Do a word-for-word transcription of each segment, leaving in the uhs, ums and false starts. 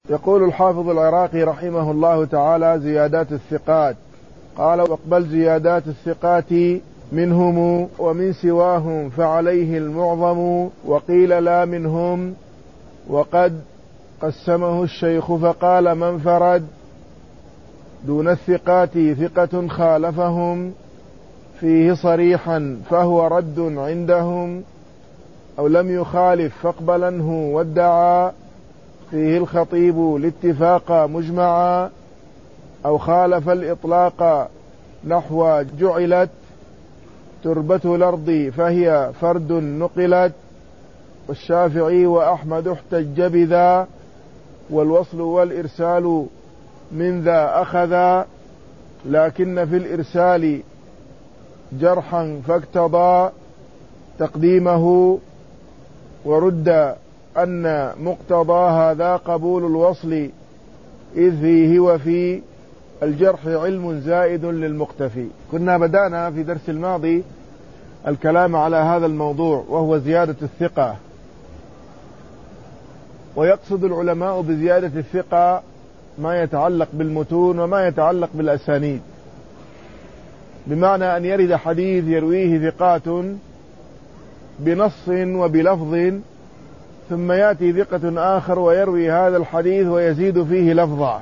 يقول الحافظ العراقي رحمه الله تعالى: زيادات الثقات. قال: واقبل زيادات الثقات منهم ومن سواهم فعليه المعظم، وقيل لا منهم، وقد قسمه الشيخ فقال: من فرد دون الثقات ثقة خالفهم فيه صريحا فهو رد عندهم، أو لم يخالف فاقبلنه وادعى فيه الخطيب الاتفاق مجمعا، أو خالف الإطلاق نحو جعلت تربة الأرض فهي فرد نقلت، والشافعي وأحمد احتج بذا، والوصل والإرسال من ذا أخذا، لكن في الإرسال جرحا فاقتضى تقديمه، ورد أن مقتضى هذا قبول الوصل، إذ فيه وفي الجرح علم زائد للمقتفي. كنا بدأنا في درس الماضي الكلام على هذا الموضوع، وهو زيادة الثقة. ويقصد العلماء بزيادة الثقة ما يتعلق بالمتون وما يتعلق بالأسانيد، بمعنى أن يرد حديث يرويه ثقات بنص وبلفظ، ثم يأتي ثقة آخر ويروي هذا الحديث ويزيد فيه لفظة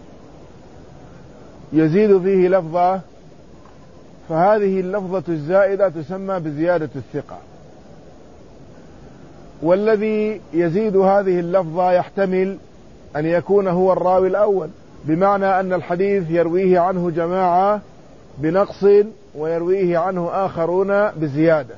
يزيد فيه لفظة فهذه اللفظة الزائدة تسمى بزيادة الثقة. والذي يزيد هذه اللفظة يحتمل أن يكون هو الراوي الأول، بمعنى أن الحديث يرويه عنه جماعة بنقص ويرويه عنه آخرون بزيادة،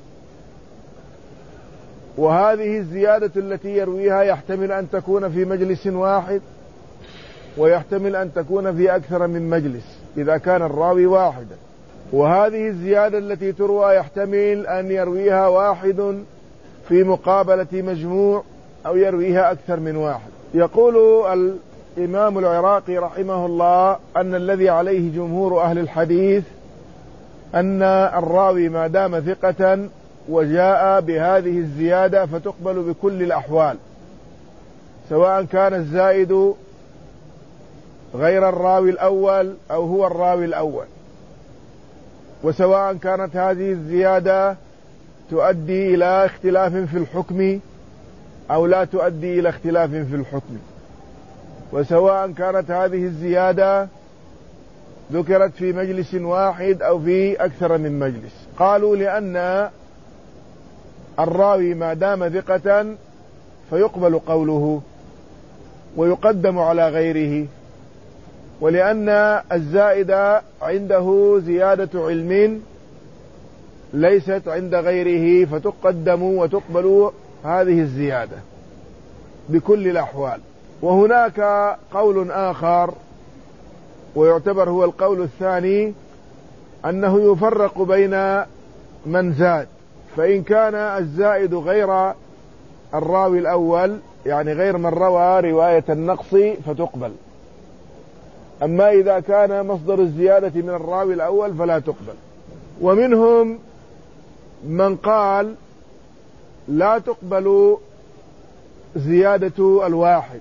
وهذه الزيادة التي يرويها يحتمل أن تكون في مجلس واحد، ويحتمل أن تكون في أكثر من مجلس إذا كان الراوي واحدا. وهذه الزيادة التي تروى يحتمل أن يرويها واحد في مقابلة مجموع، أو يرويها أكثر من واحد. يقول الإمام العراقي رحمه الله أن الذي عليه جمهور أهل الحديث أن الراوي ما دام ثقة وجاء بهذه الزيادة فتقبل بكل الأحوال، سواء كان الزائد غير الراوي الأول أو هو الراوي الأول، وسواء كانت هذه الزيادة تؤدي إلى اختلاف في الحكم أو لا تؤدي إلى اختلاف في الحكم، وسواء كانت هذه الزيادة ذكرت في مجلس واحد أو في أكثر من مجلس. قالوا لأن الراوي ما دام ثقة فيقبل قوله ويقدم على غيره، ولأن الزائد عنده زيادة علم ليست عند غيره فتقدم وتقبل هذه الزيادة بكل الأحوال. وهناك قول آخر ويعتبر هو القول الثاني، أنه يفرق بين من زاد، فإن كان الزائد غير الراوي الأول، يعني غير من روى رواية النقص، فتقبل، أما إذا كان مصدر الزيادة من الراوي الأول فلا تقبل. ومنهم من قال لا تقبل زيادة الواحد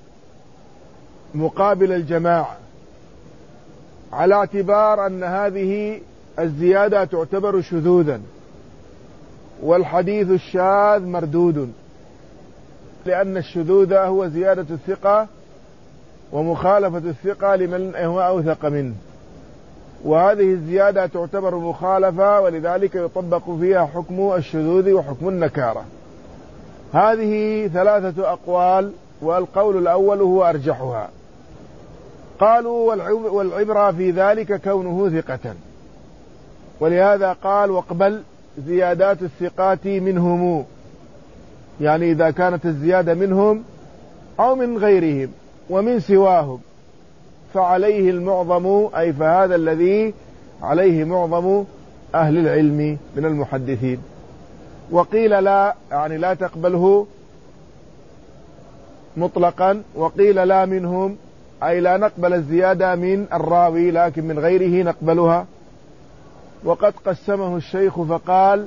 مقابل الجماعة، على اعتبار أن هذه الزيادة تعتبر شذوذا، والحديث الشاذ مردود، لأن الشذوذ هو زيادة الثقة ومخالفة الثقة لمن هو أوثق منه، وهذه الزيادة تعتبر مخالفة، ولذلك يطبق فيها حكم الشذوذ وحكم النكارة. هذه ثلاثة أقوال، والقول الأول هو أرجحها. قالوا والعبرة في ذلك كونه ثقة، ولهذا قال واقبل زيادات الثقات منهم، يعني إذا كانت الزيادة منهم أو من غيرهم ومن سواهم فعليه المعظم، أي فهذا الذي عليه معظم أهل العلم من المحدثين. وقيل لا، يعني لا تقبله مطلقا، وقيل لا منهم، أي لا نقبل الزيادة من الراوي لكن من غيره نقبلها. وقد قسمه الشيخ فقال: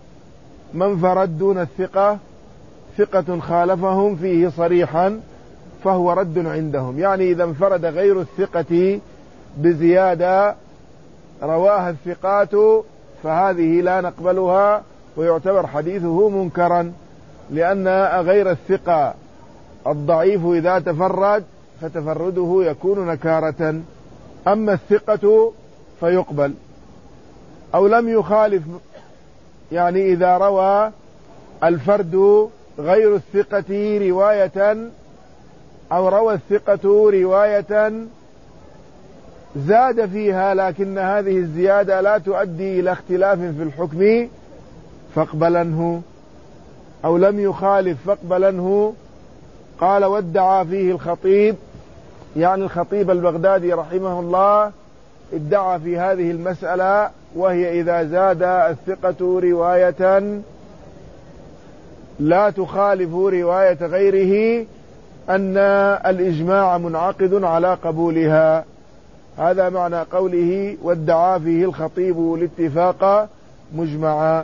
من فرد دون الثقة ثقة خالفهم فيه صريحا فهو رد عندهم. يعني إذا انفرد غير الثقة بزيادة رواها الثقات فهذه لا نقبلها ويعتبر حديثه منكرا، لأن غير الثقة الضعيف إذا تفرد فتفرده يكون نكارة، أما الثقة فيقبل. أو لم يخالف، يعني إذا روى الفرد غير الثقة رواية أو روى الثقة رواية زاد فيها لكن هذه الزيادة لا تؤدي إلى اختلاف في الحكم فاقبلنه. أو لم يخالف فاقبلنه. قال وادعى فيه الخطيب، يعني الخطيب البغدادي رحمه الله ادعى في هذه المسألة، وهي إذا زاد الثقة رواية لا تخالف رواية غيره أن الإجماع منعقد على قبولها. هذا معنى قوله وادعى فيه الخطيب الاتفاق مجمعا.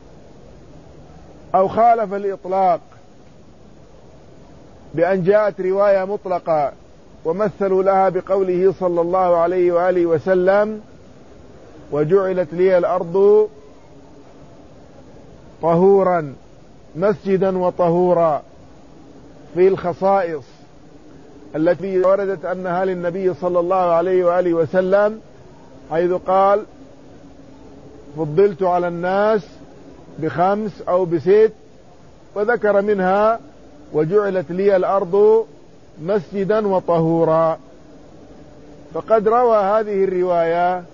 أو خالف الإطلاق بأن جاءت رواية مطلقة ومثلوا لها بقوله صلى الله عليه وآله وسلم وجعلت لي الأرض طهورا مسجدا وطهورا، في الخصائص التي وردت أنها للنبي صلى الله عليه وآله وسلم، حيث قال فضلت على الناس بخمس أو بست، وذكر منها وجعلت لي الأرض مسجدا وطهورا. فقد روى هذه الرواية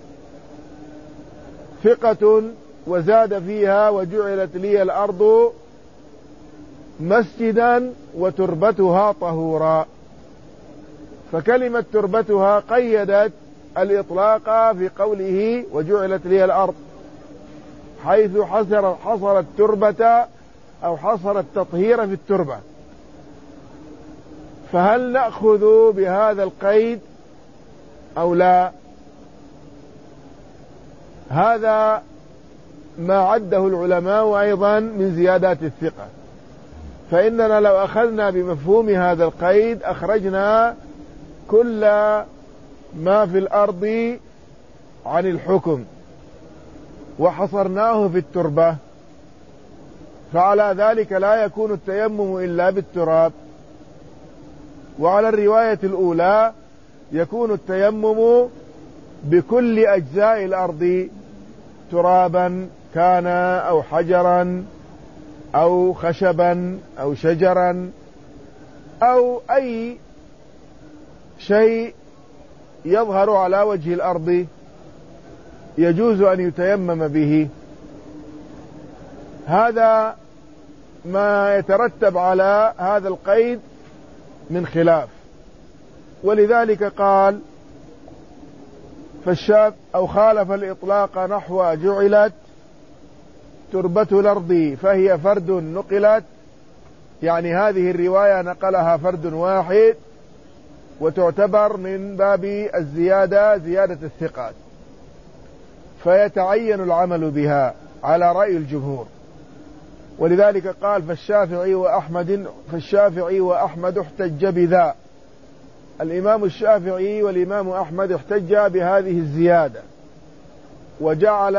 ثقة وزاد فيها وجعلت لي الأرض مسجدا وتربتها طهورا، فكلمة تربتها قيدت الإطلاق في قوله وجعلت لي الأرض، حيث حصر, حصر التربة أو حصر التطهير في التربة. فهل نأخذ بهذا القيد أو لا؟ هذا ما عده العلماء أيضا من زيادات الثقة. فإننا لو أخذنا بمفهوم هذا القيد أخرجنا كل ما في الأرض عن الحكم وحصرناه في التربة، فعلى ذلك لا يكون التيمم إلا بالتراب. وعلى الرواية الأولى يكون التيمم بكل أجزاء الأرض، ترابا كان أو حجرا أو خشبا أو شجرا أو أي شيء يظهر على وجه الأرض يجوز أن يتيمم به. هذا ما يترتب على هذا القيد من خلاف، ولذلك قال فالشاب أو خالف الإطلاق نحو جعلت تربة الأرض فهي فرد نقلت، يعني هذه الرواية نقلها فرد واحد وتعتبر من باب الزيادة زيادة الثقات، فيتعين العمل بها على رأي الجمهور. ولذلك قال فالشافعي وأحمد فالشافعي وأحمد احتج بذا. الإمام الشافعي والإمام أحمد احتج بهذه الزيادة وجعل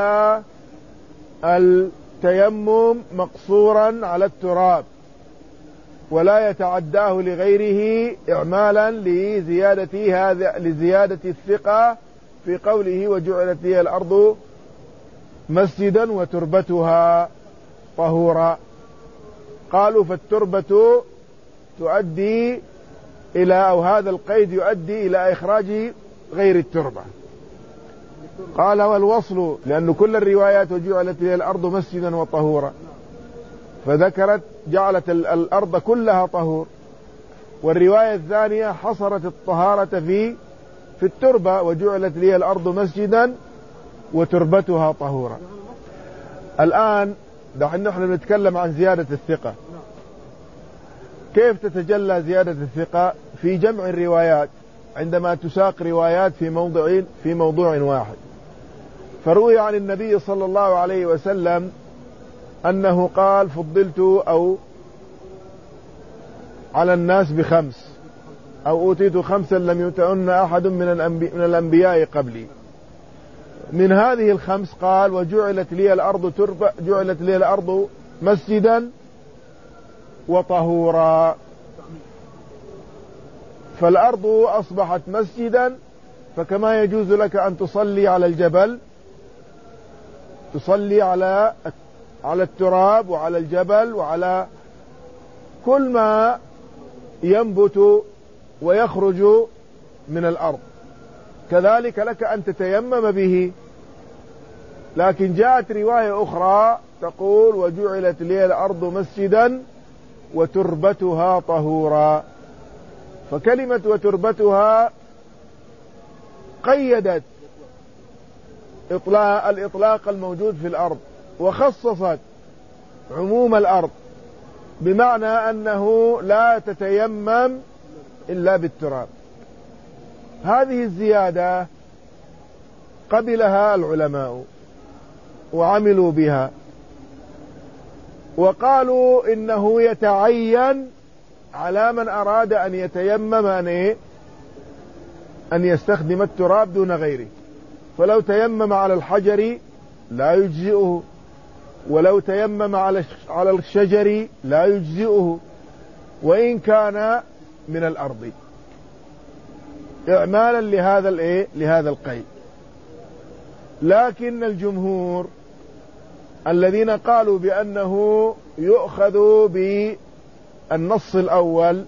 التيمم مقصورا على التراب ولا يتعداه لغيره إعمالا لزيادة هذا لزيادة الثقة في قوله وجعلت لي الأرض مسجدا وتربتها طهورا. قالوا فالتربة تؤدي إلى أو هذا القيد يؤدي إلى إخراج غير التربة. قال والوصل لأن كل الروايات وجعلت لي الأرض مسجدا وطهورا، فذكرت جعلت الأرض كلها طهور، والرواية الثانية حصرت الطهارة في في التربة وجعلت لي الأرض مسجدا وتربتها طهورا. الآن دحين نحن نتكلم عن زيادة الثقة. كيف تتجلى زيادة الثقة؟ في جمع الروايات، عندما تساق روايات في موضع في موضوع واحد. فروي عن النبي صلى الله عليه وسلم أنه قال فضلت أو على الناس بخمس، أو أوتيت خمسا لم يؤتهن أحد من الأنبياء, من الأنبياء قبلي. من هذه الخمس قال وجعلت لي الأرض تربة، جعلت لي الأرض مسجدا وطهورا. فالأرض أصبحت مسجدا، فكما يجوز لك أن تصلي على الجبل تصلي على على التراب وعلى الجبل وعلى كل ما ينبت ويخرج من الأرض، كذلك لك أن تتيمم به. لكن جاءت رواية أخرى تقول وجعلت لي الأرض مسجدا وتربتها طهورا. فكلمة وتربتها قيدت إطلاق الإطلاق الموجود في الأرض، وخصصت عموم الأرض، بمعنى أنه لا تتيمم إلا بالتراب. هذه الزيادة قبلها العلماء وعملوا بها، وقالوا إنه يتعين على من أراد أن يتيمم أن, إيه؟ أن يستخدم التراب دون غيره. فلو تيمم على الحجر لا يجزئه، ولو تيمم على الشجر لا يجزئه، وإن كان من الأرض، إعمالا لهذا الإيه؟ لهذا القيد. لكن الجمهور الذين قالوا بأنه يؤخذ بالنص الأول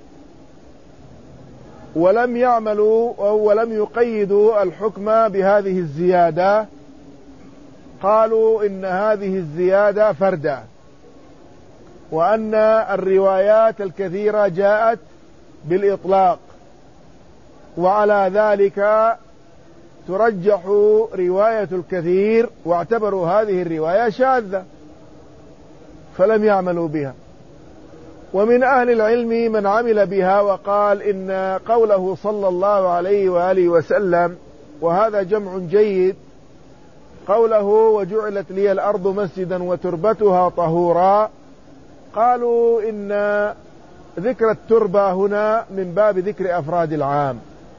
ولم يعملوا أو ولم يقيدوا الحكم بهذه الزيادة، قالوا إن هذه الزيادة فردة، وأن الروايات الكثيرة جاءت بالإطلاق، وعلى ذلك ترجح رواية الكثير، واعتبروا هذه الرواية شاذة فلم يعملوا بها. ومن أهل العلم من عمل بها وقال إن قوله صلى الله عليه وآله وسلم، وهذا جمع جيد، قوله وجعلت لي الأرض مسجدا وتربتها طهورا، قالوا إن ذكر التربة هنا من باب ذكر أفراد العام،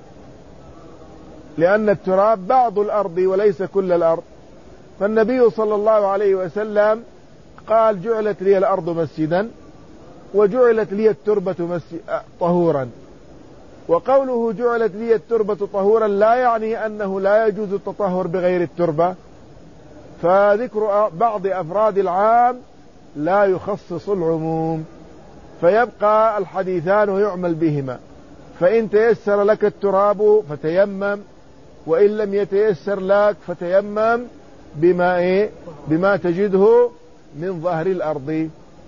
لأن التراب بعض الأرض وليس كل الأرض. فالنبي صلى الله عليه وسلم قال جعلت لي الأرض مسجدا وجعلت لي التربة طهورا، وقوله جعلت لي التربة طهورا لا يعني أنه لا يجوز التطهر بغير التربة، فذكر بعض أفراد العام لا يخصص العموم، فيبقى الحديثان ويعمل بهما. فإن تيسر لك التراب فتيمم، وإن لم يتيسر لك فتيمم بما, إيه؟ بما تجده من ظهر الأرض.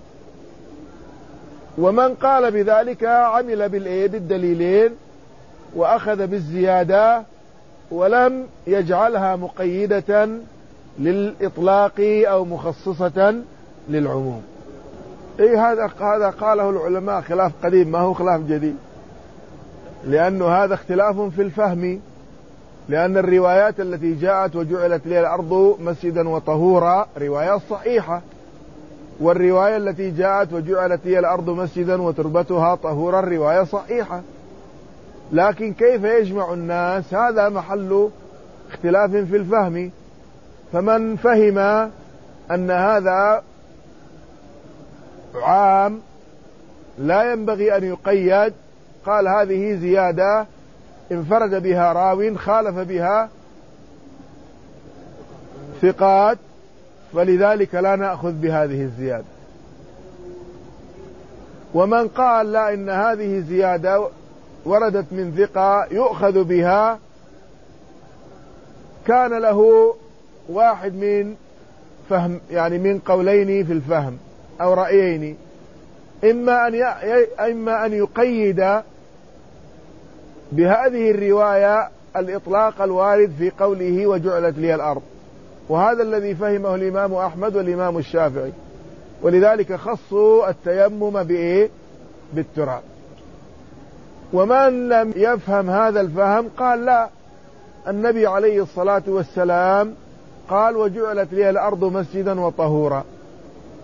ومن قال بذلك عمل بالإيه؟ بالدليلين، وأخذ بالزيادة ولم يجعلها مقيدة للإطلاق أو مخصصة للعموم. إيه هذا هذا قاله العلماء خلاف قديم، ما هو خلاف جديد، لأنه هذا اختلاف في الفهم. لأن الروايات التي جاءت وجعلت لي الأرض مسجدا وطهورا روايات صحيحة، والرواية التي جاءت وجعلت لي الأرض مسجدا وتربتها طهورا رواية صحيحة. لكن كيف يجمع الناس؟ هذا محل اختلاف في الفهم. فمن فهم أن هذا عام لا ينبغي أن يقيد، قال هذه زيادة انفرد بها راو خالف بها ثقات، فلذلك لا نأخذ بهذه الزيادة. ومن قال لا، إن هذه زيادة وردت من ثقة يؤخذ بها، كان له واحد من فهم، يعني من قولين في الفهم أو رأيين، إما أن إما أن يقيد بهذه الرواية الإطلاق الوارد في قوله وجعلت لي الأرض، وهذا الذي فهمه الإمام أحمد والإمام الشافعي، ولذلك خصوا التيمم بإيه؟ بالتراب. ومن لم يفهم هذا الفهم قال لا، النبي عليه الصلاة والسلام قال وجعلت لي الأرض مسجدا وطهورا،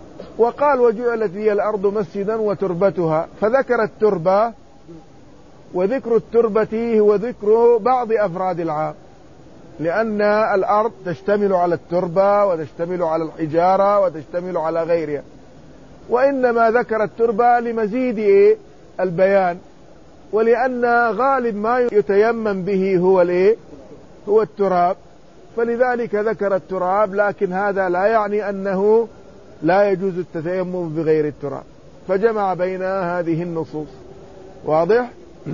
وقال وجعلت لي الأرض مسجدا وتربتها، فذكر التربة وذكر التربة هو ذكر بعض أفراد العام، لأن الأرض تشتمل على التربة وتشتمل على الحجارة وتشتمل على غيرها، وإنما ذكر التربة لمزيد البيان، ولأن غالب ما يتيمم به هو الايه هو التراب، فلذلك ذكر التراب، لكن هذا لا يعني أنه لا يجوز التيمم بغير التراب، فجمع بين هذه النصوص. واضح؟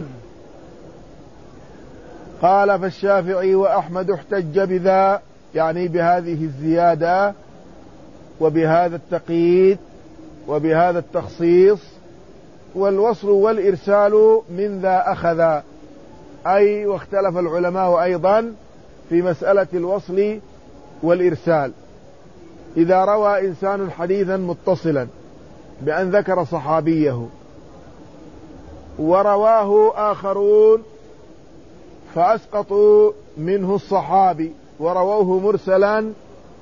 قال فالشافعي وأحمد احتج بذا، يعني بهذه الزيادة وبهذا التقييد وبهذا التخصيص، والوصل والإرسال من ذا أخذ، أي واختلف العلماء أيضا في مسألة الوصل والإرسال. إذا روى إنسان حديثا متصلا بأن ذكر صحابيه ورواه آخرون فأسقطوا منه الصحابي ورووه مرسلا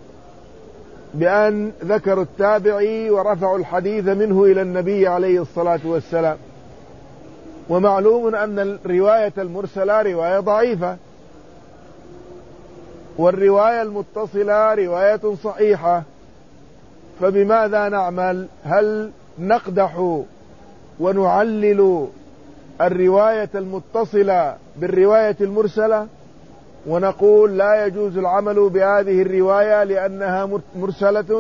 بأن ذكروا التابعي ورفعوا الحديث منه إلى النبي عليه الصلاة والسلام، ومعلوم أن الرواية المرسلة رواية ضعيفة، والرواية المتصلة رواية صحيحة، فبماذا نعمل؟ هل نقدح ونعلل الرواية المتصلة بالرواية المرسلة ونقول لا يجوز العمل بهذه الرواية لأنها مرسلة؟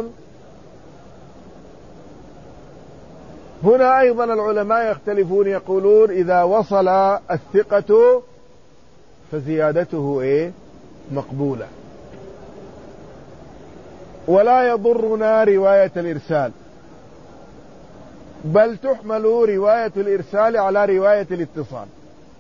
هنا أيضا العلماء يختلفون، يقولون إذا وصل الثقة فزيادته إيه؟ مقبولة، ولا يضرنا رواية الإرسال، بل تحمل رواية الإرسال على رواية الاتصال.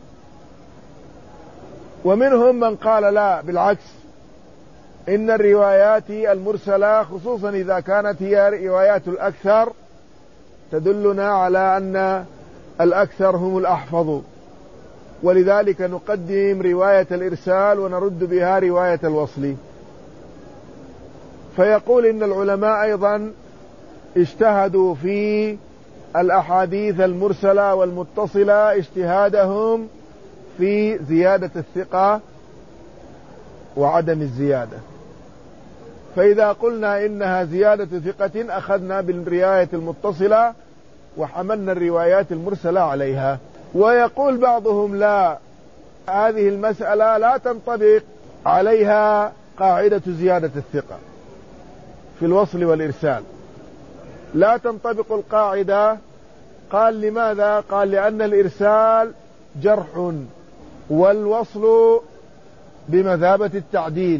ومنهم من قال لا، بالعكس، إن الروايات المرسلة خصوصا إذا كانت هي روايات الأكثر تدلنا على أن الأكثر هم الأحفظ، ولذلك نقدم رواية الإرسال ونرد بها رواية الوصل. فيقول إن العلماء أيضا اجتهدوا في الأحاديث المرسلة والمتصلة اجتهادهم في زيادة الثقة وعدم الزيادة. فإذا قلنا إنها زيادة ثقة أخذنا بالرواية المتصلة وحملنا الروايات المرسلة عليها. ويقول بعضهم لا، هذه المسألة لا تنطبق عليها قاعدة زيادة الثقة في الوصل والإرسال، لا تنطبق القاعدة. قال لماذا؟ قال لأن الإرسال جرح والوصل بمثابة التعديل،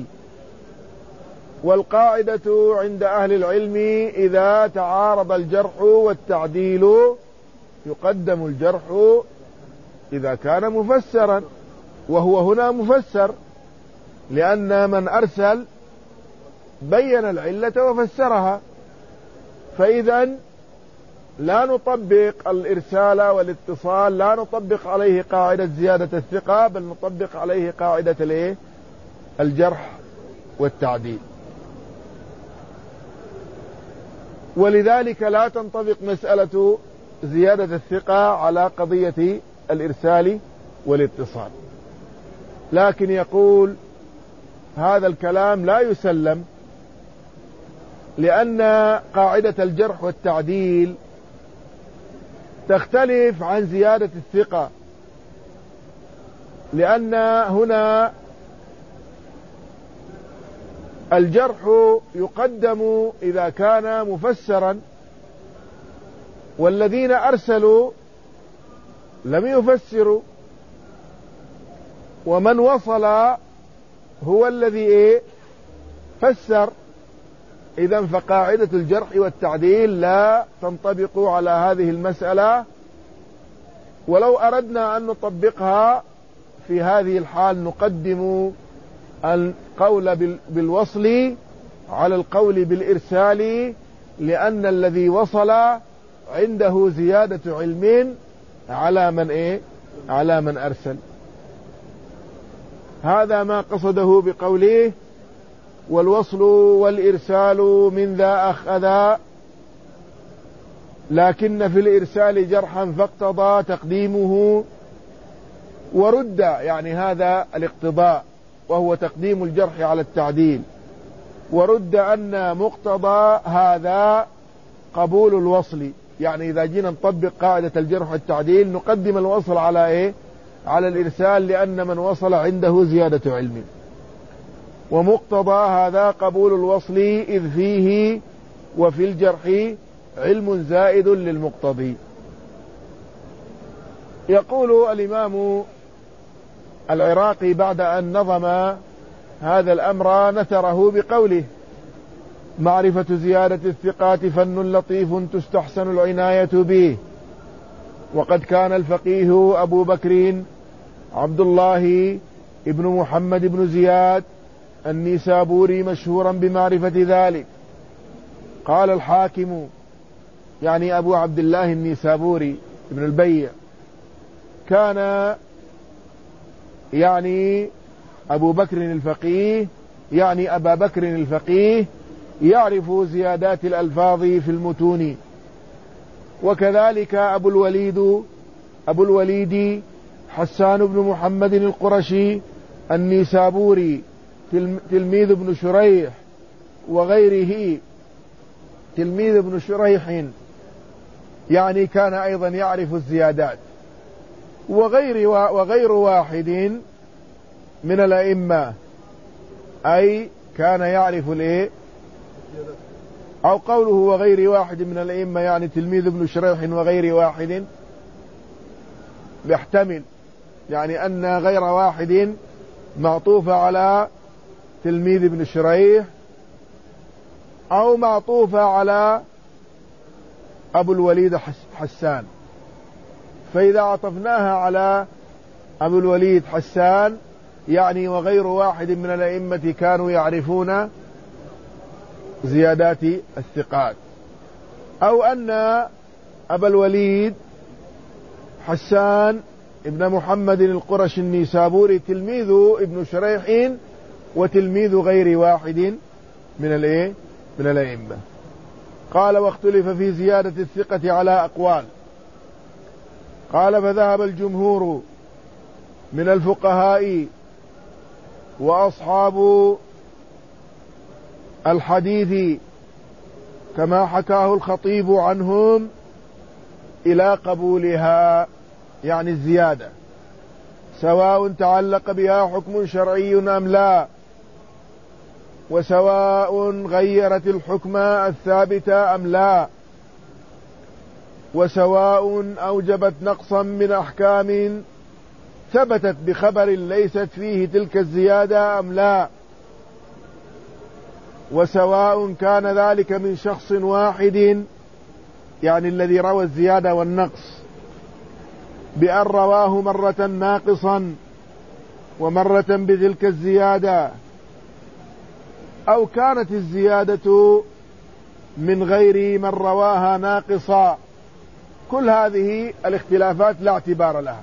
والقاعدة عند أهل العلم إذا تعارض الجرح والتعديل يقدم الجرح إذا كان مفسرا، وهو هنا مفسر، لأن من أرسل بين العلة وفسرها، فإذا لا نطبق الإرسال والاتصال، لا نطبق عليه قاعدة زيادة الثقة، بل نطبق عليه قاعدة الايه؟ الجرح والتعديل. ولذلك لا تنطبق مسألة زيادة الثقة على قضية الإرسال والاتصال. لكن يقول هذا الكلام لا يسلم، لأن قاعدة الجرح والتعديل تختلف عن زيادة الثقة، لأن هنا الجرح يقدم إذا كان مفسرا، والذين أرسلوا لم يفسروا، ومن وصل هو الذي إيه؟ فسر. إذن فقاعدة الجرح والتعديل لا تنطبق على هذه المسألة، ولو أردنا أن نطبقها في هذه الحال نقدم القول بالوصل على القول بالإرسال، لأن الذي وصل عنده زيادة علم على من إيه؟ على من أرسل. هذا ما قصده بقوله والوصل والإرسال من ذا أخذا، لكن في الإرسال جرحا فاقتضى تقديمه ورد يعني هذا الاقتضاء وهو تقديم الجرح على التعديل، ورد أن مقتضى هذا قبول الوصل، يعني إذا جينا نطبق قاعدة الجرح والتعديل نقدم الوصل على إيه؟ على الإرسال، لأن من وصل عنده زيادة علم. ومقتضى هذا قبول الوصل إذ فيه وفي الجرح علم زائد للمقتضي. يقول الإمام العراقي بعد أن نظم هذا الأمر نثره بقوله: معرفة زيادة الثقات فن لطيف تستحسن العناية به، وقد كان الفقيه أبو بكر عبد الله ابن محمد بن زياد النيسابوري مشهورا بمعرفة ذلك. قال الحاكم، يعني أبو عبد الله النيسابوري ابن البيع، كان يعني أبو بكر الفقيه يعني أبا بكر الفقيه يعرف زيادات الألفاظ في المتون. وكذلك أبو الوليد أبو الوليد حسان بن محمد القرشي النيسابوري تلميذ ابن شريح وغيره، تلميذ ابن شريح يعني كان أيضا يعرف الزيادات، وغير وغير واحد من الأئمة، أي كان يعرف الإيه، أو قوله وغير واحد من الأئمة يعني تلميذ ابن شريح وغير واحد يحتمل يعني أن غير واحد معطوفة على تلميذ ابن شريح أو معطوفة على أبو الوليد حسان. فإذا عطفناها على أبو الوليد حسان يعني وغير واحد من الأئمة كانوا يعرفون زيادات الثقات، أو أن أبا الوليد حسان ابن محمد القرشي النيسابوري تلميذ ابن شريح وتلميذ غير واحد من الإيه من الأئمة. قال: واختلف في زيادة الثقة على أقوال. قال: فذهب الجمهور من الفقهاء وأصحاب الحديث كما حكاه الخطيب عنهم إلى قبولها، يعني الزيادة، سواء تعلق بها حكم شرعي أم لا، وسواء غيرت الحكم الثابت أم لا، وسواء أوجبت نقصا من أحكام ثبتت بخبر ليست فيه تلك الزيادة أم لا، وسواء كان ذلك من شخص واحد يعني الذي روى الزيادة والنقص بأن رواه مرة ناقصا ومرة بتلك الزيادة، أو كانت الزيادة من غير من رواها ناقصا. كل هذه الاختلافات لا اعتبار لها.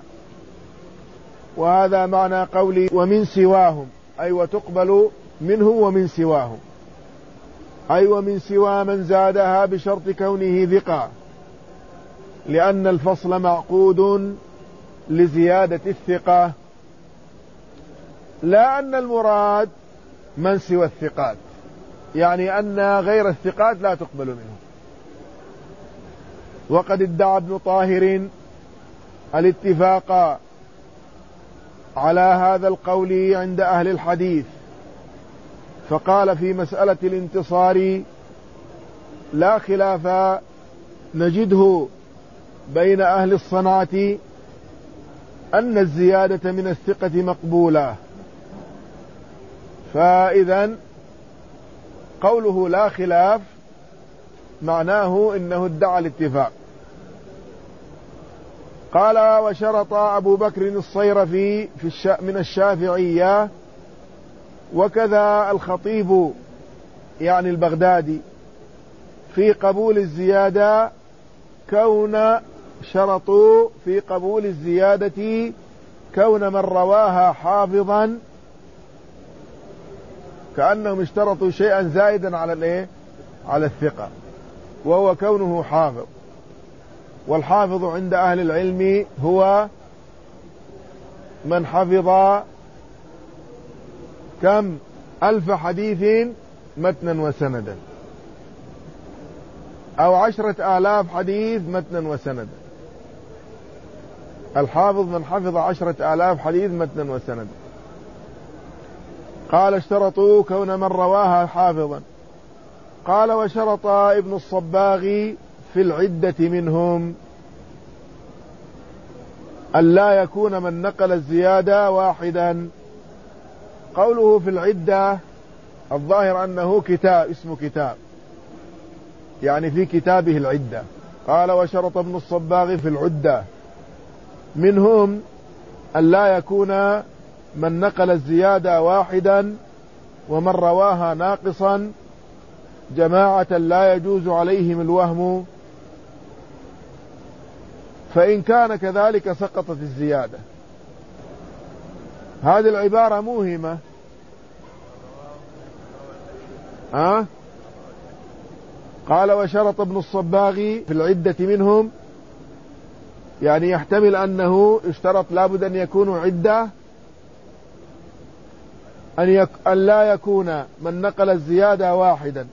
وهذا معنى قولي ومن سواهم، أي وتقبل منه ومن سواهم، أي ومن سوى من زادها بشرط كونه ثقة، لأن الفصل معقود لزيادة الثقة، لا أن المراد من سوى الثقات، يعني أن غير الثقات لا تقبل منه. وقد ادعى ابن طاهر الاتفاق على هذا القول عند أهل الحديث، فقال في مسألة الانتصار: لا خلاف نجده بين أهل الصنعة أن الزيادة من الثقة مقبولة. فإذا قوله لا خلاف معناه إنه ادعى الاتفاق. قال: وشرط أبو بكر الصيرفي في الش... من الشافعية، وكذا الخطيب يعني البغدادي في قبول الزيادة، كون شرطوا في قبول الزيادة كون من رواها حافظا، كأنهم اشترطوا شيئا زائدا على الايه على الثقة، وهو كونه حافظ. والحافظ عند أهل العلم هو من حفظ كم ألف حديث متنا وسندا، أو عشرة آلاف حديث متنا وسندا. الحافظ من حفظ عشرة آلاف حديث متنا وسندا. قال اشترطوا كون من رواها حافظا. قال وشرط ابن الصباغ في العدة منهم ألا يكون من نقل الزيادة واحدا. قوله في العدة الظاهر أنه كتاب، اسم كتاب، يعني في كتابه العدة. قال وشرط ابن الصباغ في العدة منهم ألا يكون من نقل الزيادة واحدا ومن رواها ناقصا جماعة لا يجوز عليهم الوهم، فإن كان كذلك سقطت الزيادة. هذه العبارة موهمة. ها؟ قال وشرط ابن الصباغ في العدة منهم، يعني يحتمل أنه اشترط لابد أن يكونوا عدة، أن, يك... أن لا يكون من نقل الزيادة واحدا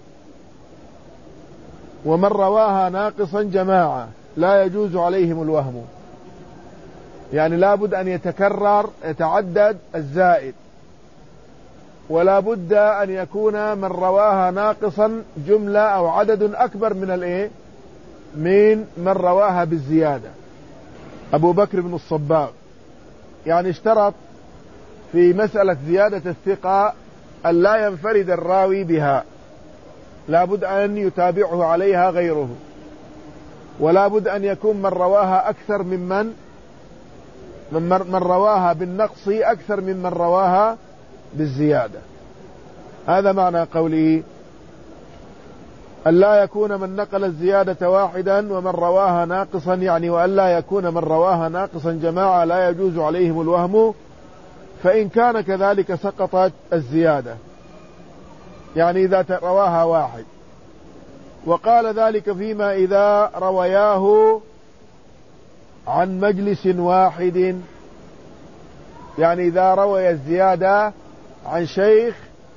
ومن رواها ناقصا جماعة لا يجوز عليهم الوهم، يعني لابد أن يتكرر يتعدد الزائد، ولا بد أن يكون من رواها ناقصا جملة أو عدد أكبر من الإيه من من رواها بالزيادة. أبو بكر بن الصباغ يعني اشترط في مسألة زيادة الثقة أن لا ينفرد الراوي بها، لا بد أن يتابعه عليها غيره، ولا بد أن يكون من رواها أكثر ممن من, من رواها بالنقص أكثر ممن رواها بالزيادة. هذا معنى قوله أن لا يكون من نقل الزيادة واحدا ومن رواها ناقصا، يعني وأن لا يكون من رواها ناقصا جماعة لا يجوز عليهم الوهم، فإن كان كذلك سقطت الزيادة، يعني إذا رواها واحد. وقال ذلك فيما إذا روياه عن مجلس واحد، يعني إذا روي الزيادة عن شيخ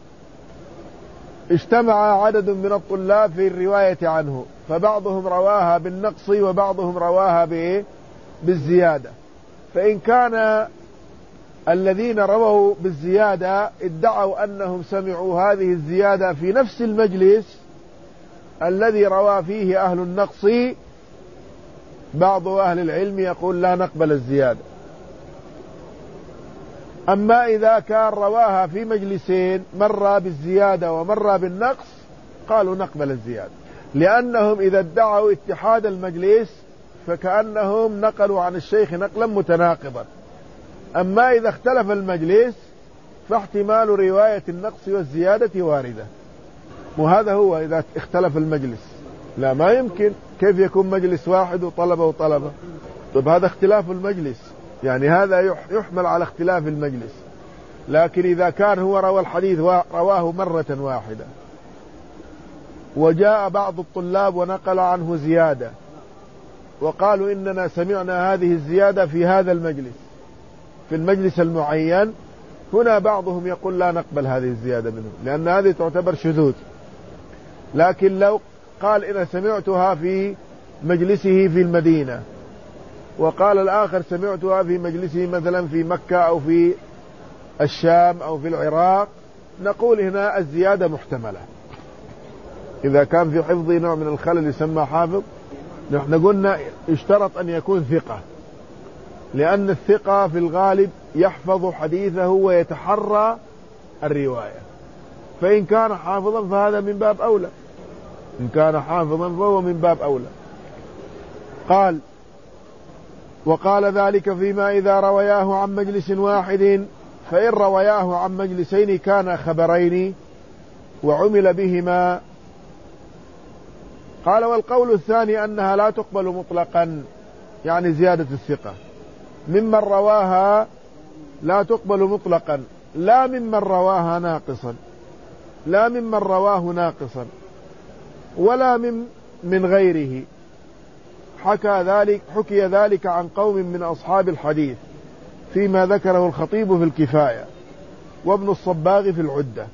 اجتمع عدد من الطلاب في الرواية عنه، فبعضهم رواها بالنقص وبعضهم رواها بالزيادة، فإن كان الذين رووا بالزيادة ادعوا أنهم سمعوا هذه الزيادة في نفس المجلس الذي روى فيه أهل النقص، بعض أهل العلم يقول لا نقبل الزيادة. أما إذا كان رواها في مجلسين مرة بالزيادة ومرة بالنقص قالوا نقبل الزيادة، لأنهم إذا ادعوا اتحاد المجلس فكأنهم نقلوا عن الشيخ نقلا متناقضا. أما إذا اختلف المجلس فاحتمال رواية النقص والزيادة واردة، وهذا هو إذا اختلف المجلس. لا ما يمكن، كيف يكون مجلس واحد وطلبة وطلبة؟ طب هذا اختلاف المجلس، يعني هذا يحمل على اختلاف المجلس. لكن إذا كان هو روى الحديث رواه مرة واحدة وجاء بعض الطلاب ونقل عنه زيادة وقالوا إننا سمعنا هذه الزيادة في هذا المجلس في المجلس المعين، هنا بعضهم يقول لا نقبل هذه الزيادة منه لأن هذه تعتبر شذوذ. لكن لو قال إن سمعتها في مجلسه في المدينة وقال الآخر سمعتها في مجلسه مثلا في مكة أو في الشام أو في العراق، نقول هنا الزيادة محتملة. إذا كان في حفظه نوع من الخلل يسمى حافظ. نحن قلنا اشترط أن يكون ثقة، لأن الثقة في الغالب يحفظ حديثه ويتحرى الرواية، فإن كان حافظا فهذا من باب أولى، إن كان حافظا فهو من باب أولى. قال وقال ذلك فيما إذا روياه عن مجلس واحد، فإن روياه عن مجلسين كان خبرين وعمل بهما. قال والقول الثاني أنها لا تقبل مطلقا، يعني زيادة الثقة ممن رواها لا تقبل مطلقا، لا ممن رواها ناقصا، لا ممن رواه ناقصا ولا من من غيره. حكى ذلك حكي ذلك عن قوم من أصحاب الحديث فيما ذكره الخطيب في الكفاية وابن الصباغ في العدة.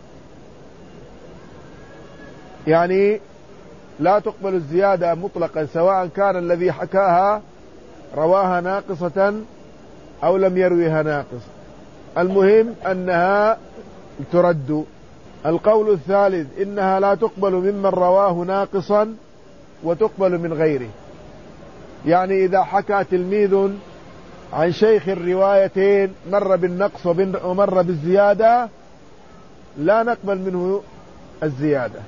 يعني لا تقبل الزيادة مطلقا سواء كان الذي حكاها رواها ناقصة أو لم يرويها ناقصة، المهم أنها ترد. القول الثالث إنها لا تقبل ممن رواه ناقصا وتقبل من غيره. يعني إذا حكى تلميذ عن شيخ الروايتين مر بالنقص ومر بالزيادة لا نقبل منه الزيادة،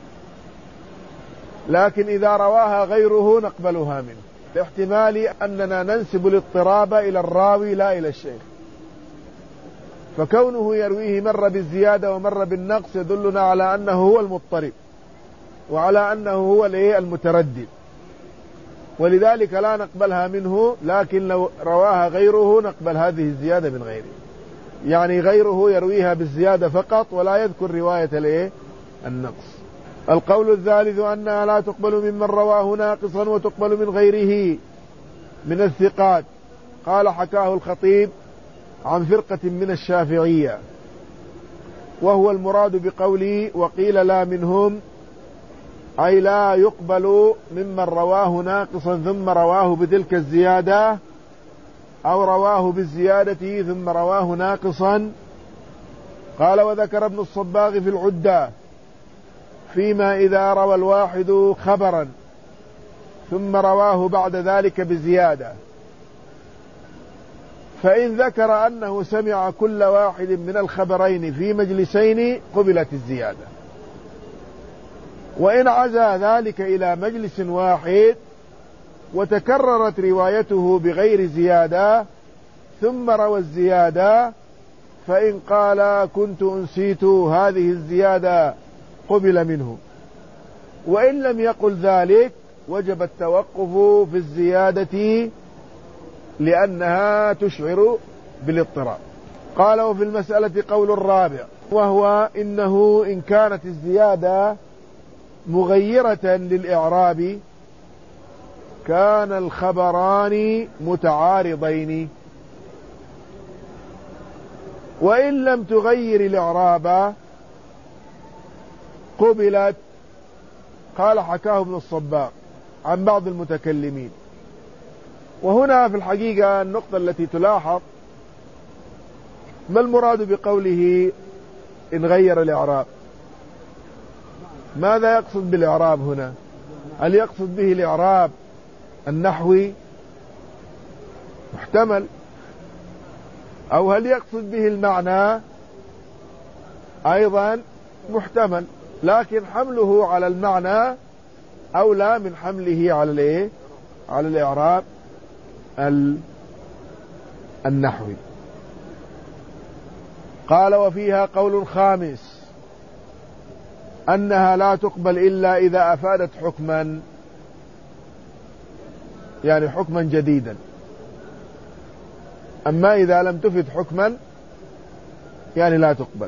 لكن إذا رواها غيره نقبلها منه، لاحتمال أننا ننسب الاضطراب إلى الراوي لا إلى الشيخ. فكونه يرويه مر بالزيادة ومر بالنقص يدلنا على أنه هو المضطرب وعلى أنه هو المتردد، ولذلك لا نقبلها منه. لكن لو رواها غيره نقبل هذه الزيادة من غيره، يعني غيره يرويها بالزيادة فقط ولا يذكر رواية النقص. القول الثالث أنها لا تقبل ممن رواه ناقصا وتقبل من غيره من الثقات. قال حكاه الخطيب عن فرقة من الشافعية، وهو المراد بقوله وقيل لا منهم، أي لا يقبل ممن رواه ناقصا ثم رواه بتلك الزيادة، أو رواه بالزيادة ثم رواه ناقصا. قال وذكر ابن الصباغ في العدة فيما إذا روى الواحد خبرا ثم رواه بعد ذلك بزيادة، فإن ذكر أنه سمع كل واحد من الخبرين في مجلسين قبلت الزيادة، وإن عزى ذلك إلى مجلس واحد وتكررت روايته بغير زيادة ثم روى الزيادة، فإن قال كنت أنسيت هذه الزيادة قبل منه، وإن لم يقل ذلك وجب التوقف في الزيادة لأنها تشعر بالاضطراب. قال وفي المسألة قول الرابع، وهو إنه إن كانت الزيادة مغيرة للإعراب كان الخبران متعارضين، وإن لم تغير الإعراب قبلت. قال حكاه ابن الصباغ عن بعض المتكلمين. وهنا في الحقيقة النقطة التي تلاحظ، ما المراد بقوله إن غير الإعراب؟ ماذا يقصد بالإعراب هنا؟ هل يقصد به الإعراب النحوي محتمل، أو هل يقصد به المعنى أيضا محتمل؟ لكن حمله على المعنى أولى من حمله على الايه على الإعراب النحوي. قال وفيها قول خامس أنها لا تقبل إلا إذا أفادت حكما، يعني حكما جديدا، أما إذا لم تفد حكما يعني لا تقبل.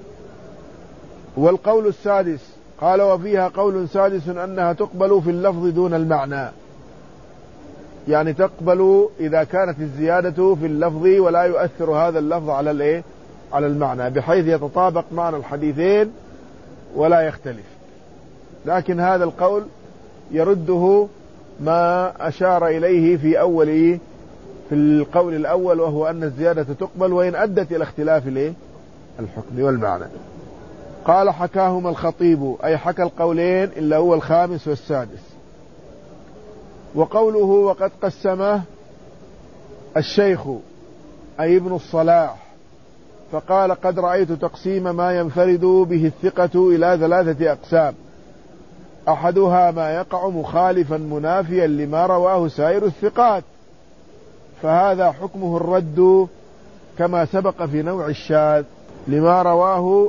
والقول السادس قال وفيها قول سادس أنها تقبل في اللفظ دون المعنى، يعني تقبل إذا كانت الزيادة في اللفظ ولا يؤثر هذا اللفظ على الايه على المعنى، بحيث يتطابق معنى الحديثين ولا يختلف. لكن هذا القول يرده ما أشار إليه في أول في القول الأول، وهو أن الزيادة تقبل وإن أدت إلى اختلاف الايه الحكم والمعنى. قال حكاهما الخطيب، أي حكى القولين إلا هو الخامس والسادس. وقوله وقد قسمه الشيخ أي ابن الصلاح، فقال قد رأيت تقسيم ما ينفرد به الثقة إلى ثلاثة أقسام، أحدها ما يقع مخالفا منافيا لما رواه سائر الثقات، فهذا حكمه الرد كما سبق في نوع الشاذ، لما رواه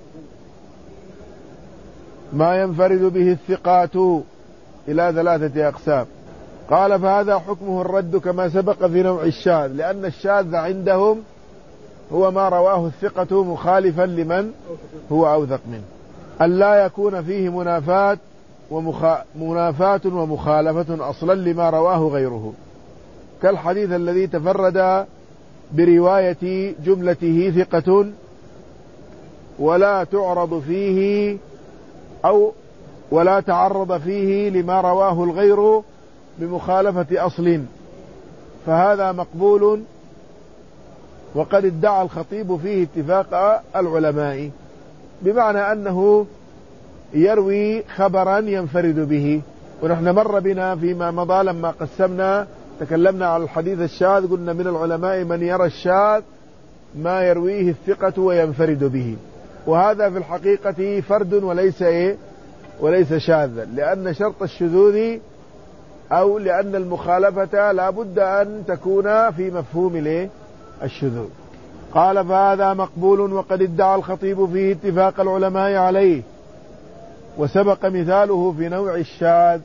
ما ينفرد به الثقات إلى ثلاثة أقسام. قال فهذا حكمه الرد كما سبق في نوع الشاذ، لأن الشاذ عندهم هو ما رواه الثقة مخالفا لمن هو أوثق منه، أن لا يكون فيه منافات ومخا... منافاة ومخالفة أصلا لما رواه غيره، كالحديث الذي تفرد برواية جملته ثقة ولا تعرض فيه أو ولا تعرض فيه لما رواه الغير بمخالفة أصل، فهذا مقبول. وقد ادعى الخطيب فيه اتفاق العلماء، بمعنى أنه يروي خبرا ينفرد به. ونحن مر بنا فيما مضى لما قسمنا تكلمنا على الحديث الشاذ، قلنا من العلماء من يرى الشاذ ما يرويه الثقة وينفرد به، وهذا في الحقيقة فرد وليس إيه وليس شاذا، لأن شرط الشذوذ أو لأن المخالفة لا بد أن تكون في مفهوم الايه الشذوذ. قال فهذا مقبول وقد ادعى الخطيب فيه اتفاق العلماء عليه، وسبق مثاله في نوع الشاذ.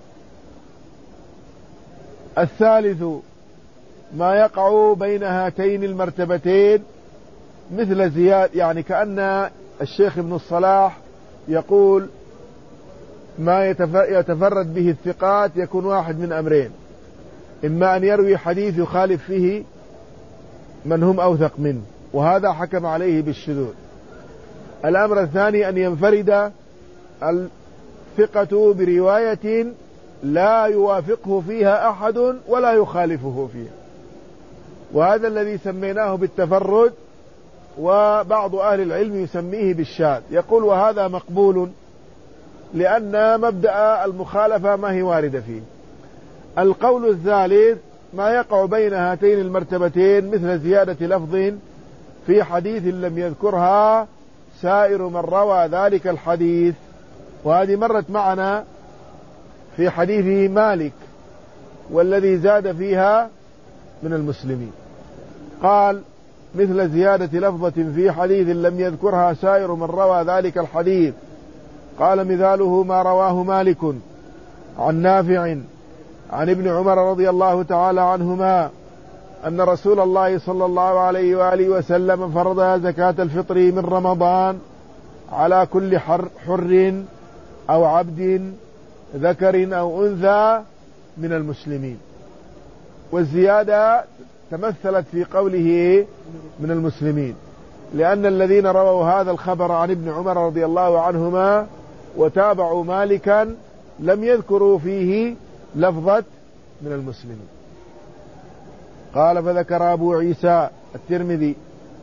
الثالث ما يقع بين هاتين المرتبتين مثل زياد، يعني كأن الشيخ ابن الصلاح يقول ما يتفرد به الثقات يكون واحد من أمرين: إما أن يروي حديث يخالف فيه من هم أوثق منه، وهذا حكم عليه بالشذوذ. الأمر الثاني أن ينفرد الثقة برواية لا يوافقه فيها أحد ولا يخالفه فيها، وهذا الذي سميناه بالتفرد، وبعض أهل العلم يسميه بالشاذ. يقول وهذا مقبول لأن مبدأ المخالفة ما هي واردة فيه. القول الثالث ما يقع بين هاتين المرتبتين مثل زيادة لفظ في حديث لم يذكرها سائر من روى ذلك الحديث، وهذه مرت معنا في حديث مالك والذي زاد فيها من المسلمين. قال مثل زيادة لفظة في حديث لم يذكرها سائر من روى ذلك الحديث، قال مثاله ما رواه مالك عن نافع عن ابن عمر رضي الله تعالى عنهما أن رسول الله صلى الله عليه وآله وسلم فرض زكاة الفطر من رمضان على كل حر, حر أو عبد ذكر أو أنثى من المسلمين. والزيادة تمثلت في قوله من المسلمين، لأن الذين رووا هذا الخبر عن ابن عمر رضي الله عنهما وتابعوا مالكا لم يذكروا فيه لفظة من المسلمين. قال فذكر أبو عيسى الترمذي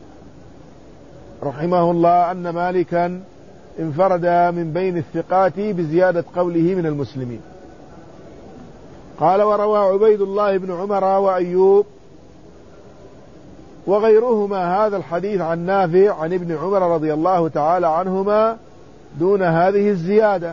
رحمه الله أن مالكا انفرد من بين الثقات بزيادة قوله من المسلمين. قال وروى عبيد الله بن عمر وأيوب وغيرهما هذا الحديث عن نافع عن ابن عمر رضي الله تعالى عنهما دون هذه الزيادة،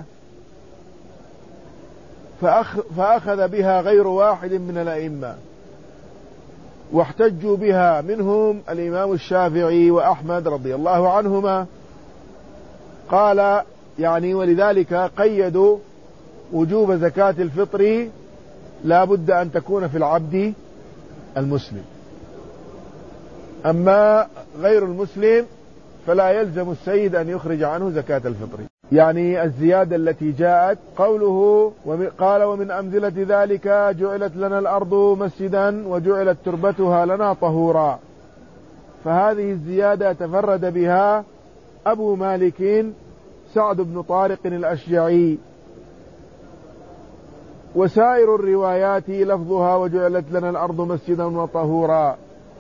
فأخ فأخذ بها غير واحد من الأئمة واحتجوا بها، منهم الإمام الشافعي وأحمد رضي الله عنهما. قال يعني ولذلك قيدوا وجوب زكاة الفطر لا بد أن تكون في العبد المسلم، أما غير المسلم فلا يلزم السيد أن يخرج عنه زكاة الفطر. يعني الزيادة التي جاءت قوله قال ومن أمثلة ذلك جعلت لنا الأرض مسجدا وجعلت تربتها لنا طهورا، فهذه الزيادة تفرد بها أبو مالك سعد بن طارق الأشجعي، وسائر الروايات لفظها وجعلت لنا الأرض مسجدا وطهورا.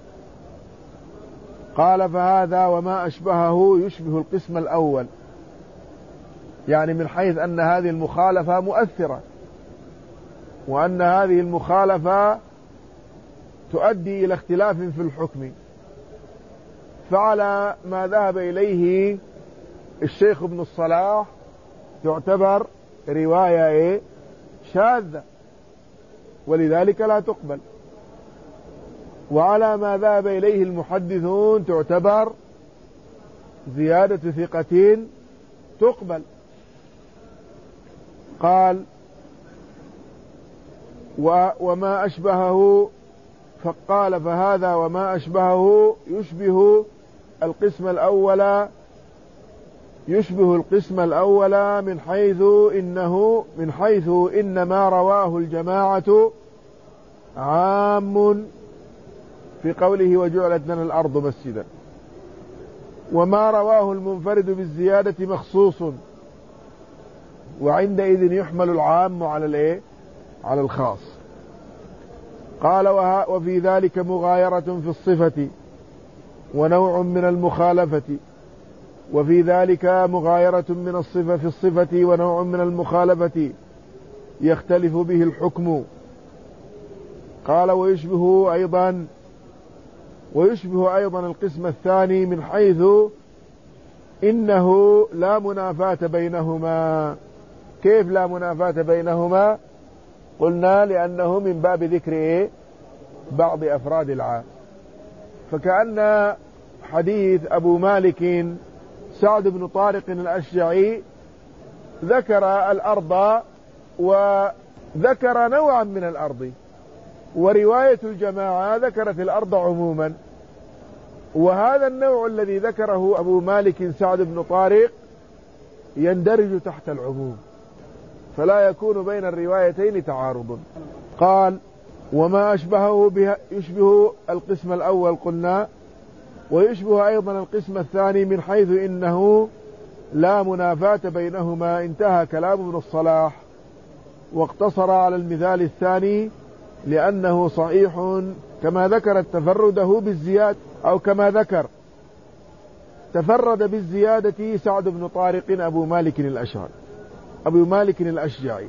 قال فهذا وما أشبهه يشبه القسم الأول، يعني من حيث أن هذه المخالفة مؤثرة، وأن هذه المخالفة تؤدي إلى اختلاف في الحكم. فعلى ما ذهب إليه الشيخ ابن الصلاح تعتبر رواية شاذة ولذلك لا تقبل، وعلى ما ذهب إليه المحدثون تعتبر زيادة ثقتين تقبل. قال وما أشبهه، فقال فهذا وما أشبهه يشبه القسم الأول يشبه القسم الأول من حيث إنه من حيث إنما رواه الجماعة عام في قوله وجعلت لنا الأرض مسجدا. وما رواه المنفرد بالزيادة مخصوص، وعندئذ يحمل العام على الايه على الخاص. قال وفي ذلك مغايرة في الصفة ونوع من المخالفة، وفي ذلك مغايرة من الصفة في الصفة ونوع من المخالفة يختلف به الحكم. قال ويشبه أيضا ويشبه أيضا القسم الثاني من حيث إنه لا منافاة بينهما. كيف لا منافاة بينهما؟ قلنا لأنه من باب ذكر إيه؟ بعض أفراد العام. فكأن حديث أبو مالك سعد بن طارق الأشجعي ذكر الأرض وذكر نوعا من الأرض، ورواية الجماعة ذكرت الأرض عموما، وهذا النوع الذي ذكره أبو مالك سعد بن طارق يندرج تحت العموم، فلا يكون بين الروايتين تعارض. قال وما أشبهه بها يشبه القسم الأول قلنا، ويشبه أيضا القسم الثاني من حيث إنه لا منافاة بينهما. انتهى كلام ابن الصلاح، واقتصر على المثال الثاني لأنه صحيح كما ذكر تفرده بالزيادة، أو كما ذكر تفرد بالزيادة سعد بن طارق أبو مالك الأشعري أبو مالك الأشجعي.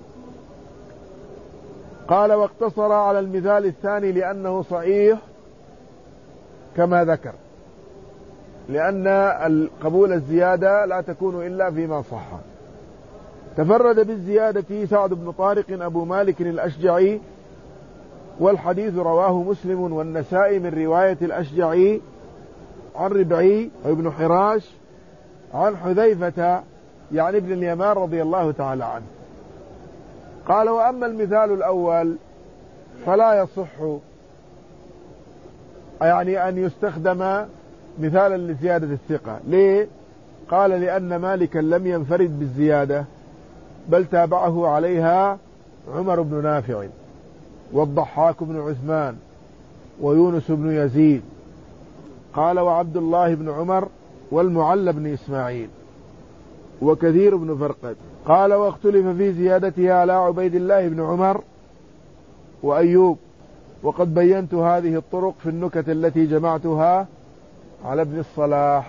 قال واقتصر على المثال الثاني لأنه صحيح كما ذكر، لأن القبول الزيادة لا تكون إلا فيما صح. تفرد بالزيادة سعد بن طارق أبو مالك الأشجعي، والحديث رواه مسلم والنسائي من رواية الأشجعي عن ربعي وابن حراش عن حذيفة يعني ابن اليمان رضي الله تعالى عنه. قال وأما المثال الأول فلا يصح يعني أن يستخدم مثالا لزيادة الثقة. ليه؟ قال لأن مالكا لم ينفرد بالزيادة، بل تابعه عليها عمر بن نافع والضحاك بن عثمان ويونس بن يزيد. قال وعبد الله بن عمر والمعلى بن إسماعيل وكثير بن فرقد. قال واختلف في زيادتها على عبيد الله بن عمر وأيوب، وقد بينت هذه الطرق في النكت التي جمعتها على ابن الصلاح.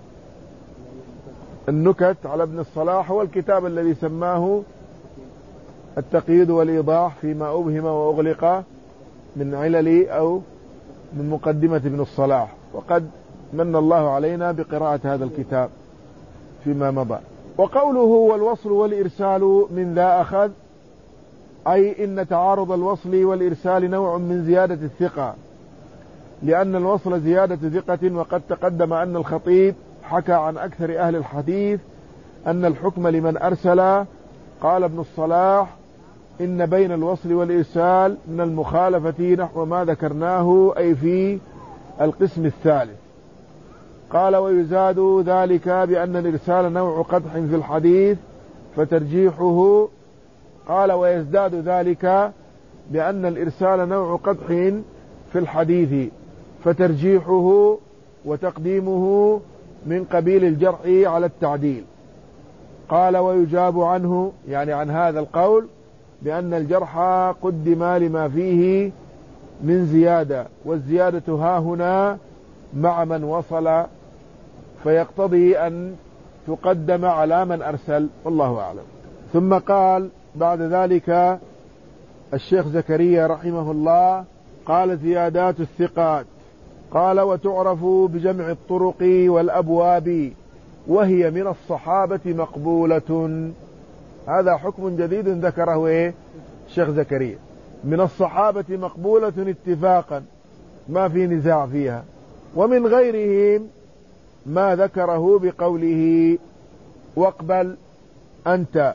النكت على ابن الصلاح هو الكتاب الذي سماه التقييد والإيضاح فيما أبهم وأغلق من علل أو من مقدمة ابن الصلاح، وقد من الله علينا بقراءة هذا الكتاب فيما مضى. وقوله والوصل والإرسال من ذا أخذ، أي إن تعارض الوصل والإرسال نوع من زيادة الثقة، لأن الوصل زيادة ثقة. وقد تقدم أن الخطيب حكى عن أكثر أهل الحديث أن الحكم لمن أرسل. قال ابن الصلاح إن بين الوصل والإرسال من المخالفة نحو ما ذكرناه، أي في القسم الثالث. قال ويزاد ذلك بأن الإرسال نوع قدح في الحديث فترجيحه. قال ويزداد ذلك بأن الإرسال نوع قدح في الحديث فترجيحه وتقديمه من قبيل الجرح على التعديل. قال ويجاب عنه يعني عن هذا القول بأن الجرح قدم لما فيه من زيادة، والزيادة ها هنا مع من وصل، فيقتضي أن تقدم على من أرسل، والله أعلم. ثم قال بعد ذلك الشيخ زكريا رحمه الله قال زيادات الثقات. قال وتعرف بجمع الطرق والأبواب، وهي من الصحابة مقبولة. هذا حكم جديد ذكره إيه الشيخ زكريا، من الصحابة مقبولة اتفاقا ما في نزاع فيها. ومن غيرهم ما ذكره بقوله واقبل أنت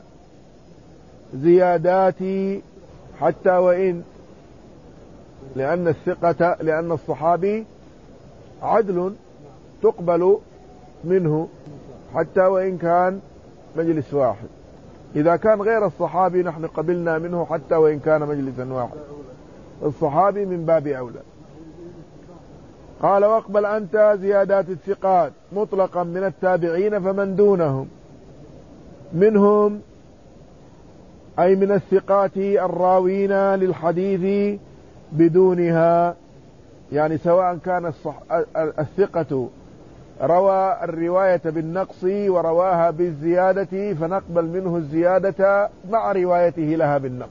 زياداتي حتى وإن، لأن الثقة لأن الصحابي عدل تقبل منه حتى وإن كان مجلس واحد. إذا كان غير الصحابي نحن قبلنا منه حتى وإن كان مجلسا واحد، الصحابي من باب أولى. قال واقبل أنت زيادات الثقات مطلقا من التابعين فمن دونهم منهم أي من الثقات الراوين للحديث بدونها، يعني سواء كان الصح الثقة روى الرواية بالنقص ورواها بالزيادة فنقبل منه الزيادة مع روايته لها بالنقص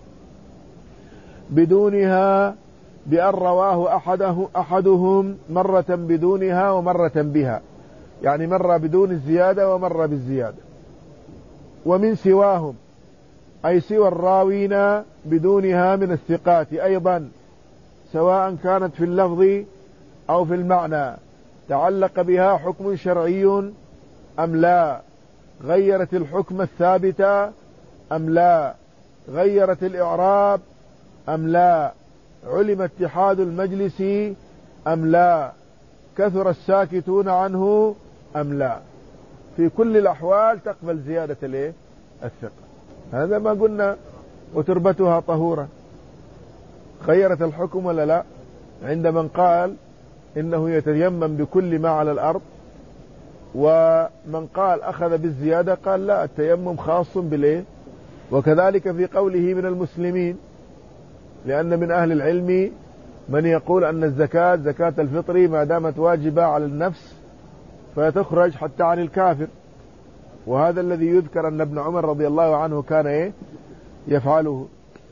بدونها، بأن رواه أحده أحدهم مرة بدونها ومرة بها، يعني مرة بدون الزيادة ومرة بالزيادة. ومن سواهم أي سوى الراوين بدونها من الثقات أيضا سواء كانت في اللفظ أو في المعنى تعلق بها حكم شرعي أم لا، غيرت الحكم الثابت أم لا، غيرت الإعراب أم لا، علم اتحاد المجلس أم لا، كثر الساكتون عنه أم لا، في كل الأحوال تقبل زيادة الايه الثقة. هذا ما قلنا وتربتها طهورة، غيرت الحكم ولا لا؟ عند من قال إنه يتيمم بكل ما على الأرض، ومن قال أخذ بالزيادة قال لا، التيمم خاص بالإيه. وكذلك في قوله من المسلمين، لأن من أهل العلم من يقول أن الزكاة زكاة الفطر ما دامت واجبة على النفس فتخرج حتى عن الكافر، وهذا الذي يذكر أن ابن عمر رضي الله عنه كان إيه يفعله.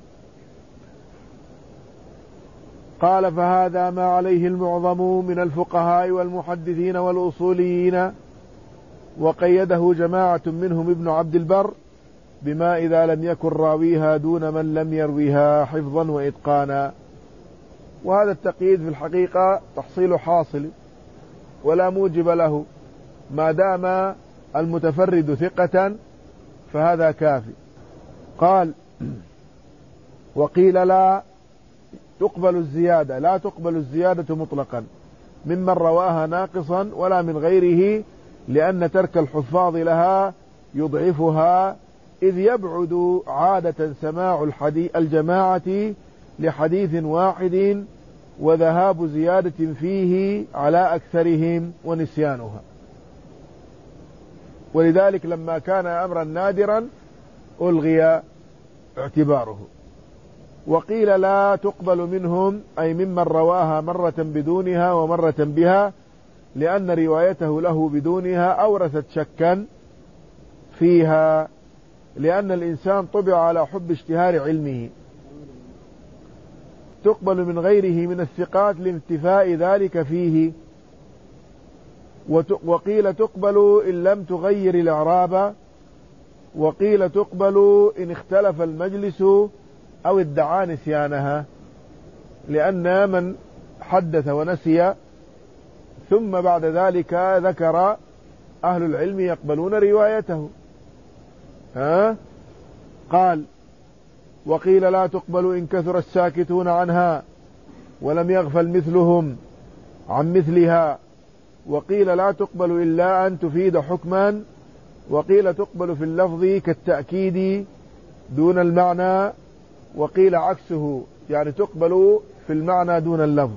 قال فهذا ما عليه المعظم من الفقهاء والمحدثين والأصوليين، وقيده جماعة منهم ابن عبد البر بما إذا لم يكن راويها دون من لم يرويها حفظا وإتقانا. وهذا التقييد في الحقيقة تحصيل حاصل ولا موجب له، ما دام المتفرد ثقة فهذا كافي. قال وقيل لا تقبل الزيادة، لا تقبل الزيادة مطلقا ممن رواها ناقصا ولا من غيره، لأن ترك الحفاظ لها يضعفها، إذ يبعد عادة سماع الحديث الجماعة لحديث واحد وذهاب زيادة فيه على أكثرهم ونسيانها. ولذلك لما كان أمرا نادرا ألغي اعتباره. وقيل لا تقبل منهم أي ممن رواها مرة بدونها ومرة بها، لأن روايته له بدونها أورثت شكا فيها، لأن الإنسان طبع على حب اشتهار علمه. تقبل من غيره من الثقات لانتفاء ذلك فيه. وقيل تقبل إن لم تغير الإعراب، وقيل تقبل إن اختلف المجلس أو ادعى نسيانها، لأن من حدث ونسي ثم بعد ذلك ذكر أهل العلم يقبلون روايته. ها؟ قال وقيل لا تقبل إن كثر الساكتون عنها ولم يغفل مثلهم عن مثلها، وقيل لا تقبل إلا أن تفيد حكما، وقيل تقبل في اللفظ كالتأكيد دون المعنى، وقيل عكسه يعني تقبل في المعنى دون اللفظ.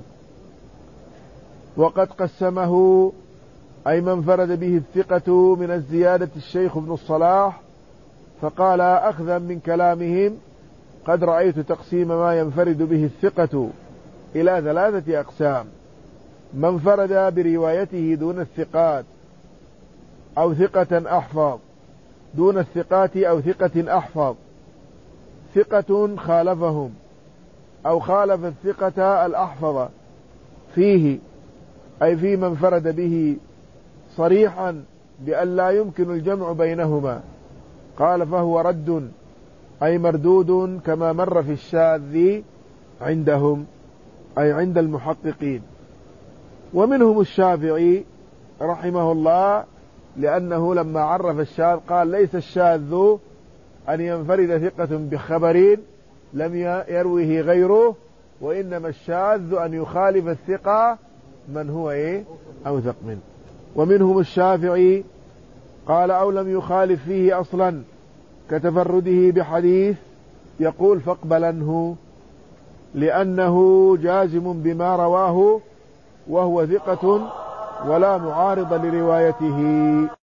وقد قسمه أي من فرد به الثقة من الزيادة الشيخ ابن الصلاح، فقال أخذا من كلامهم قد رأيت تقسيم ما ينفرد به الثقة إلى ثلاثة أقسام: من فرد بروايته دون الثقات أو ثقة أحفظ، دون الثقات أو ثقة أحفظ، ثقة خالفهم أو خالف الثقة الأحفظ فيه، أي في من فرد به صريحا بأن لا يمكن الجمع بينهما، قال فهو رد أي مردود كما مر في الشاذ عندهم أي عند المحققين. ومنهم الشافعي رحمه الله، لأنه لما عرف الشاذ قال ليس الشاذ أن ينفرد ثقة بخبر لم يروه غيره، وإنما الشاذ أن يخالف الثقة من هو إيه أوثق منه. ومنهم الشافعي قال أو لم يخالف فيه أصلا كتفرده بحديث يقول فاقبلنه، لأنه جازم بما رواه وهو ثقة ولا معارض لروايته.